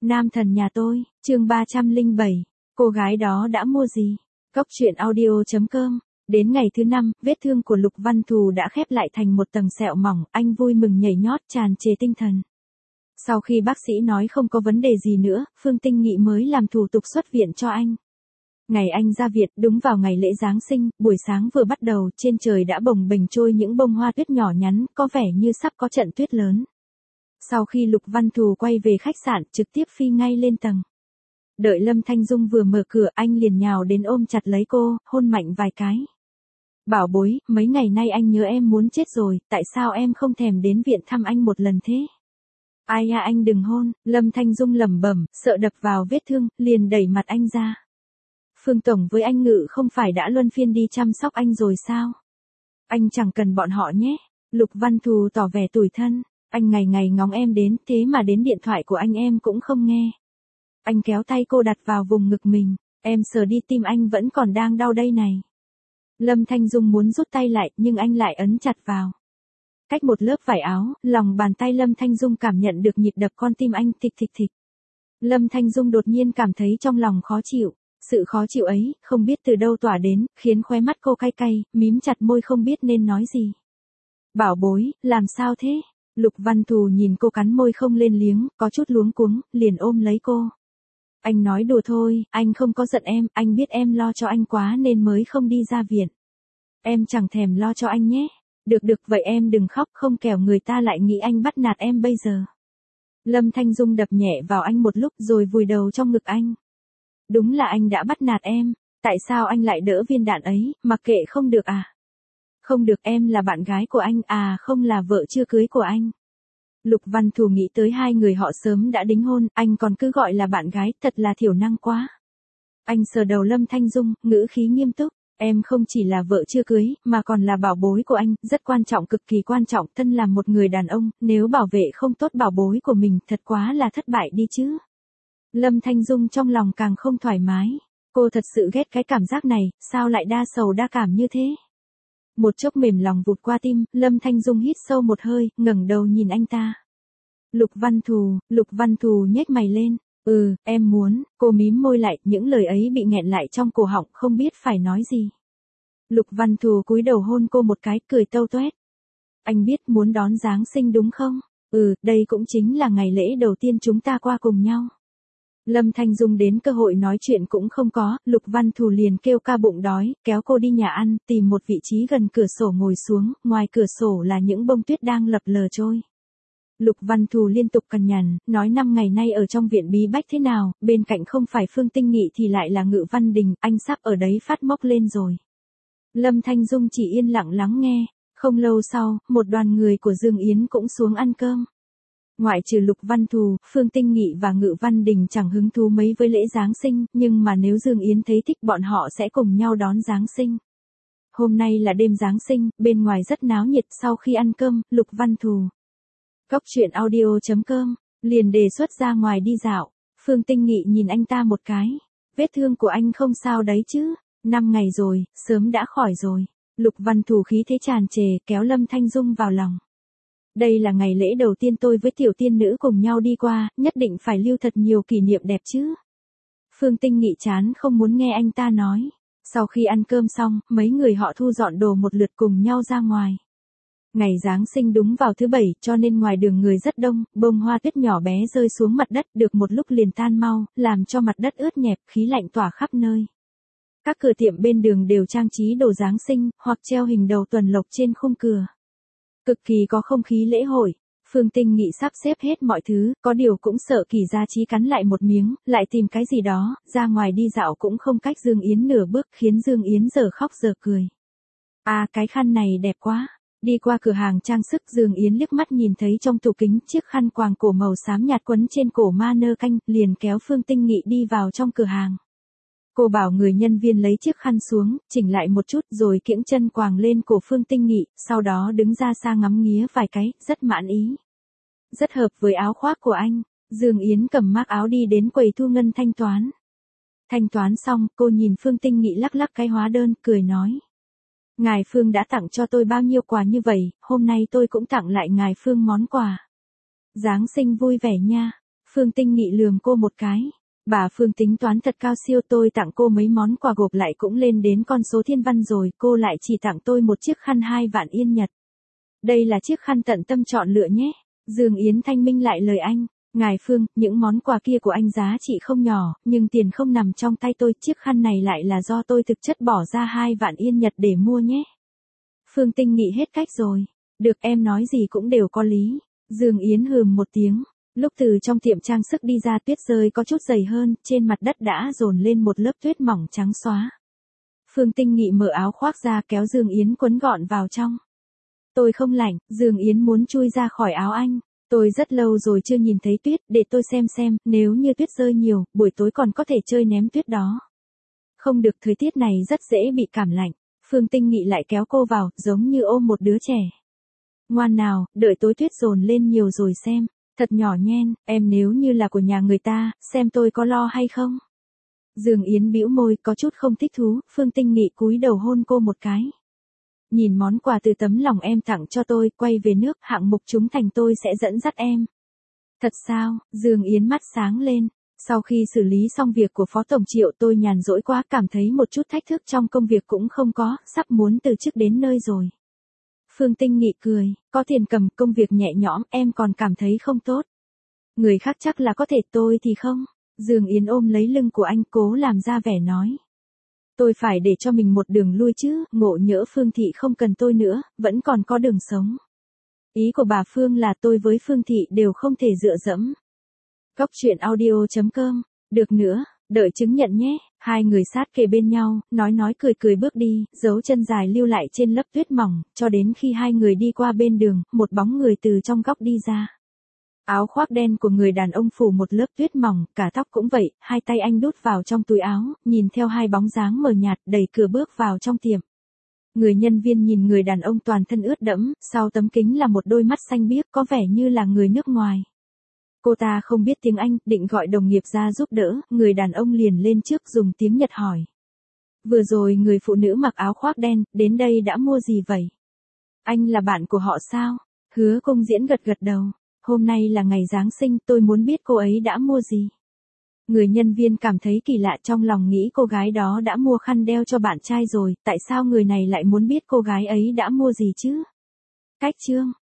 Nam thần nhà tôi, chương 307, cô gái đó đã mua gì? Cốc truyện audio.com. Đến ngày thứ 5, vết thương của Lục Văn Thù đã khép lại thành một tầng sẹo mỏng, anh vui mừng nhảy nhót tràn trề tinh thần. Sau khi bác sĩ nói không có vấn đề gì nữa, Phương Tinh Nghị mới làm thủ tục xuất viện cho anh. Ngày anh ra viện đúng vào ngày lễ Giáng sinh, buổi sáng vừa bắt đầu, trên trời đã bồng bềnh trôi những bông hoa tuyết nhỏ nhắn, có vẻ như sắp có trận tuyết lớn. Sau khi Lục Văn Thù quay về khách sạn, trực tiếp phi ngay lên tầng. Đợi Lâm Thanh Dung vừa mở cửa, anh liền nhào đến ôm chặt lấy cô, hôn mạnh vài cái. Bảo bối, mấy ngày nay anh nhớ em muốn chết rồi, tại sao em không thèm đến viện thăm anh một lần thế? Ai à, anh đừng hôn. Lâm Thanh Dung lẩm bẩm, sợ đập vào vết thương, liền đẩy mặt anh ra. Phương Tổng với anh Ngự không phải đã luân phiên đi chăm sóc anh rồi sao? Anh chẳng cần bọn họ nhé. Lục Văn Thù tỏ vẻ tủi thân. Anh ngày ngày ngóng em đến, thế mà đến điện thoại của anh em cũng không nghe. Anh kéo tay cô đặt vào vùng ngực mình. Em sờ đi, tim anh vẫn còn đang đau đây này. Lâm Thanh Dung muốn rút tay lại, nhưng anh lại ấn chặt vào. Cách một lớp vải áo, lòng bàn tay Lâm Thanh Dung cảm nhận được nhịp đập con tim anh thịch thịch thịch. Lâm Thanh Dung đột nhiên cảm thấy trong lòng khó chịu. Sự khó chịu ấy, không biết từ đâu tỏa đến, khiến khóe mắt cô cay cay, mím chặt môi không biết nên nói gì. Bảo bối, làm sao thế? Lục Văn Thù nhìn cô cắn môi không lên tiếng, có chút luống cuống, liền ôm lấy cô. Anh nói đùa thôi, anh không có giận em, anh biết em lo cho anh quá nên mới không đi ra viện. Em chẳng thèm lo cho anh nhé. Được vậy em đừng khóc, không kẻo người ta lại nghĩ anh bắt nạt em bây giờ. Lâm Thanh Dung đập nhẹ vào anh một lúc rồi vùi đầu trong ngực anh. Đúng là anh đã bắt nạt em, tại sao anh lại đỡ viên đạn ấy, mặc kệ không được à? Không được, em là bạn gái của anh à, không là vợ chưa cưới của anh. Lục Văn Thù nghĩ tới hai người họ sớm đã đính hôn, anh còn cứ gọi là bạn gái, thật là thiểu năng quá. Anh sờ đầu Lâm Thanh Dung, ngữ khí nghiêm túc, em không chỉ là vợ chưa cưới, mà còn là bảo bối của anh, rất quan trọng, cực kỳ quan trọng, thân là một người đàn ông, nếu bảo vệ không tốt bảo bối của mình, thật quá là thất bại đi chứ. Lâm Thanh Dung trong lòng càng không thoải mái, cô thật sự ghét cái cảm giác này, sao lại đa sầu đa cảm như thế? Một chốc mềm lòng vụt qua tim, Lâm Thanh Dung hít sâu một hơi, ngẩng đầu nhìn anh ta. Lục Văn Thù nhếch mày lên, em muốn, cô mím môi lại, những lời ấy bị nghẹn lại trong cổ họng, không biết phải nói gì. Lục Văn Thù cúi đầu hôn cô một cái, cười tâu toét. Anh biết muốn đón Giáng sinh đúng không? Đây cũng chính là ngày lễ đầu tiên chúng ta qua cùng nhau. Lâm Thanh Dung đến cơ hội nói chuyện cũng không có, Lục Văn Thù liền kêu ca bụng đói, kéo cô đi nhà ăn, tìm một vị trí gần cửa sổ ngồi xuống, ngoài cửa sổ là những bông tuyết đang lập lờ trôi. Lục Văn Thù liên tục cằn nhằn, nói 5 ngày nay ở trong viện bí bách thế nào, bên cạnh không phải Phương Tinh Nghị thì lại là Ngự Văn Đình, anh sắp ở đấy phát mốc lên rồi. Lâm Thanh Dung chỉ yên lặng lắng nghe, không lâu sau, một đoàn người của Dương Yến cũng xuống ăn cơm. Ngoại trừ Lục Văn Thù, Phương Tinh Nghị và Ngự Văn Đình chẳng hứng thú mấy với lễ Giáng sinh, nhưng mà nếu Dương Yến thấy thích bọn họ sẽ cùng nhau đón Giáng sinh. Hôm nay là đêm Giáng sinh, bên ngoài rất náo nhiệt. Sau khi ăn cơm, Lục Văn Thù, Cốc truyện audio.com, liền đề xuất ra ngoài đi dạo. Phương Tinh Nghị nhìn anh ta một cái. Vết thương của anh không sao đấy chứ? 5 ngày rồi, sớm đã khỏi rồi. Lục Văn Thù khí thế tràn trề, kéo Lâm Thanh Dung vào lòng. Đây là ngày lễ đầu tiên tôi với tiểu tiên nữ cùng nhau đi qua, nhất định phải lưu thật nhiều kỷ niệm đẹp chứ. Phương Tinh Nghị chán không muốn nghe anh ta nói. Sau khi ăn cơm xong, mấy người họ thu dọn đồ một lượt cùng nhau ra ngoài. Ngày Giáng sinh đúng vào thứ Bảy, cho nên ngoài đường người rất đông, bông hoa tuyết nhỏ bé rơi xuống mặt đất, được một lúc liền tan mau, làm cho mặt đất ướt nhẹp, khí lạnh tỏa khắp nơi. Các cửa tiệm bên đường đều trang trí đồ Giáng sinh, hoặc treo hình đầu tuần lộc trên khung cửa. Cực kỳ có không khí lễ hội. Phương Tinh Nghị sắp xếp hết mọi thứ, có điều cũng sợ Kỳ Gia Chí cắn lại một miếng, lại tìm cái gì đó, ra ngoài đi dạo cũng không cách Dương Yến nửa bước, khiến Dương Yến giờ khóc giờ cười. À, cái khăn này đẹp quá. Đi qua cửa hàng trang sức, Dương Yến liếc mắt nhìn thấy trong tủ kính chiếc khăn quàng cổ màu xám nhạt quấn trên cổ ma nơ canh, liền kéo Phương Tinh Nghị đi vào trong cửa hàng. Cô bảo người nhân viên lấy chiếc khăn xuống, chỉnh lại một chút rồi kiễng chân quàng lên cổ Phương Tinh Nghị, sau đó đứng ra xa ngắm nghía vài cái, rất mãn ý. Rất hợp với áo khoác của anh. Dương Yến cầm mác áo đi đến quầy thu ngân thanh toán. Thanh toán xong, cô nhìn Phương Tinh Nghị lắc lắc cái hóa đơn, cười nói. Ngài Phương đã tặng cho tôi bao nhiêu quà như vậy, hôm nay tôi cũng tặng lại ngài Phương món quà. Giáng sinh vui vẻ nha. Phương Tinh Nghị lườm cô một cái. Bà Phương tính toán thật cao siêu, tôi tặng cô mấy món quà gộp lại cũng lên đến con số thiên văn rồi, cô lại chỉ tặng tôi một chiếc khăn 2 vạn yên Nhật. Đây là chiếc khăn tận tâm chọn lựa nhé. Dương Yến thanh minh lại lời anh. Ngài Phương, những món quà kia của anh giá trị không nhỏ, nhưng tiền không nằm trong tay tôi, chiếc khăn này lại là do tôi thực chất bỏ ra 2 vạn yên Nhật để mua nhé. Phương Tinh Nghị hết cách rồi. Được, em nói gì cũng đều có lý. Dương Yến hừm một tiếng. Lúc từ trong tiệm trang sức đi ra, tuyết rơi có chút dày hơn, trên mặt đất đã dồn lên một lớp tuyết mỏng trắng xóa. Phương Tinh Nghị mở áo khoác ra, kéo Dương Yến quấn gọn vào trong. Tôi không lạnh. Dương Yến muốn chui ra khỏi áo anh. Tôi rất lâu rồi chưa nhìn thấy tuyết, để tôi xem, nếu như tuyết rơi nhiều, buổi tối còn có thể chơi ném tuyết đó. Không được, thời tiết này rất dễ bị cảm lạnh. Phương Tinh Nghị lại kéo cô vào, giống như ôm một đứa trẻ. Ngoan nào, đợi tối tuyết dồn lên nhiều rồi xem. Thật nhỏ nhen, em nếu như là của nhà người ta, xem tôi có lo hay không? Dương Yến bĩu môi, có chút không thích thú. Phương Tinh Nghị cúi đầu hôn cô một cái. Nhìn món quà từ tấm lòng em tặng cho tôi, quay về nước, hạng mục chúng thành tôi sẽ dẫn dắt em. Thật sao? Dương Yến mắt sáng lên. Sau khi xử lý xong việc của Phó Tổng Triệu, tôi nhàn rỗi quá, cảm thấy một chút thách thức trong công việc cũng không có, sắp muốn từ chức đến nơi rồi. Phương Tinh Nghị cười, có tiền cầm, công việc nhẹ nhõm, em còn cảm thấy không tốt. Người khác chắc là có thể, tôi thì không. Dương Yến ôm lấy lưng của anh, cố làm ra vẻ nói. Tôi phải để cho mình một đường lui chứ, ngộ nhỡ Phương Thị không cần tôi nữa, vẫn còn có đường sống. Ý của bà Phương là tôi với Phương Thị đều không thể dựa dẫm. Cóc truyện audio.com, được nữa, đợi chứng nhận nhé. Hai người sát kề bên nhau, nói cười bước đi, dấu chân dài lưu lại trên lớp tuyết mỏng, cho đến khi hai người đi qua bên đường, một bóng người từ trong góc đi ra. Áo khoác đen của người đàn ông phủ một lớp tuyết mỏng, cả tóc cũng vậy, hai tay anh đút vào trong túi áo, nhìn theo hai bóng dáng mờ nhạt, đẩy cửa bước vào trong tiệm. Người nhân viên nhìn người đàn ông toàn thân ướt đẫm, sau tấm kính là một đôi mắt xanh biếc, có vẻ như là người nước ngoài. Cô ta không biết tiếng Anh, định gọi đồng nghiệp ra giúp đỡ, người đàn ông liền lên trước dùng tiếng Nhật hỏi. Vừa rồi người phụ nữ mặc áo khoác đen, đến đây đã mua gì vậy? Anh là bạn của họ sao? Hứa Công Diễn gật đầu. Hôm nay là ngày Giáng sinh, tôi muốn biết cô ấy đã mua gì. Người nhân viên cảm thấy kỳ lạ, trong lòng nghĩ cô gái đó đã mua khăn đeo cho bạn trai rồi, tại sao người này lại muốn biết cô gái ấy đã mua gì chứ? Cách chương.